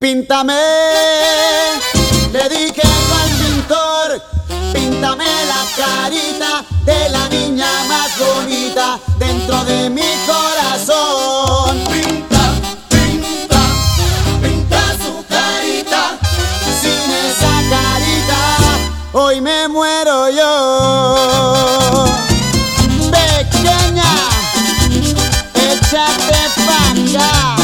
píntame. Le dije al pintor, píntame la carita de la niña más bonita dentro de mi corazón. Pinta, pinta, pinta su carita. Sin esa carita hoy me muero yo. Pequeña, échate pa' acá.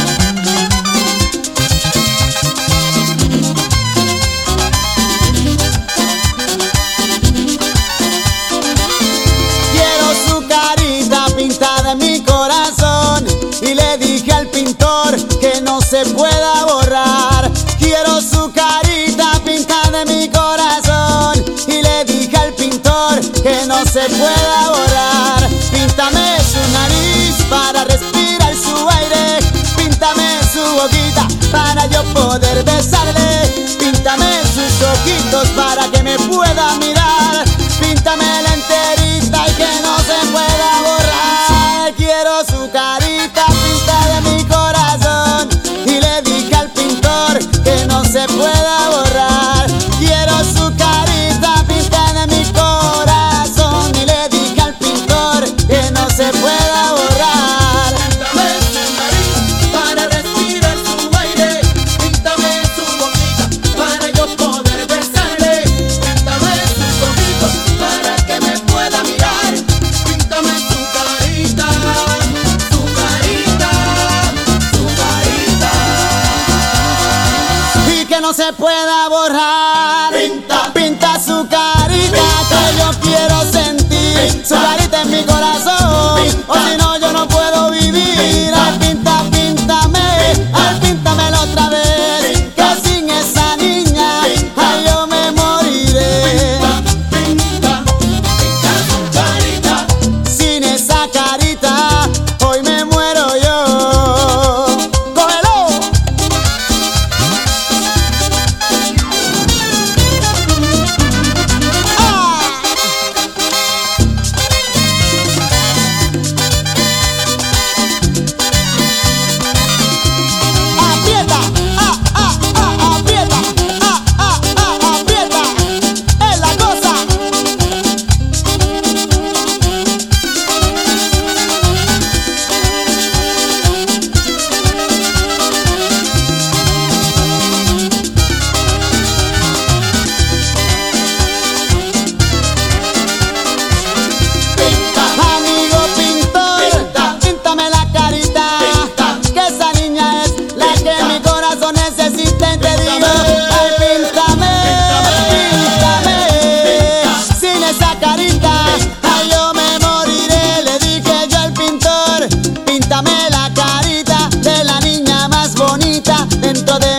Quiero su carita pintada en mi corazón y le dije al pintor que no se pueda borrar. Quiero su carita pintada en mi corazón y le dije al pintor que no se pueda borrar. Píntame su nariz para respirar su aire, píntame su boquita para yo poder besarle, píntame sus ojitos para que me pueda mirar, píntame la enterita y que no se pueda borrar. Quiero su carita pintada en mi corazón y le dije al pintor que no se pueda borrar. Quiero su carita pintada en mi corazón y le dije al pintor que no se pueda borrar. Píntame su nariz para respirar su aire, píntame su boquita para yo poder besarle, píntame sus ojitos para que me pueda mirar, píntame su carita, su carita, su carita. Y que no se pueda borrar. Pinta, pinta su carita que yo quiero sentir, su carita en mi corazón, o si no yo no puedo vivir. Ay, pinta, píntame, ay, píntamelo otra vez, que sin esa niña, ay, yo me moriré. pinta, pinta su carita. Sin esa carita, hoy me muero yo. ¡Cógelo! Aprieta, aprieta, aprieta, es la cosa. Amigo pintor, píntame la carita, que esa niña es la que mi corazón necesita. Y te digo, ay, píntame, sin esa carita, ay, yo me moriré. Le dije yo al pintor, píntame la carita de la niña más bonita dentro de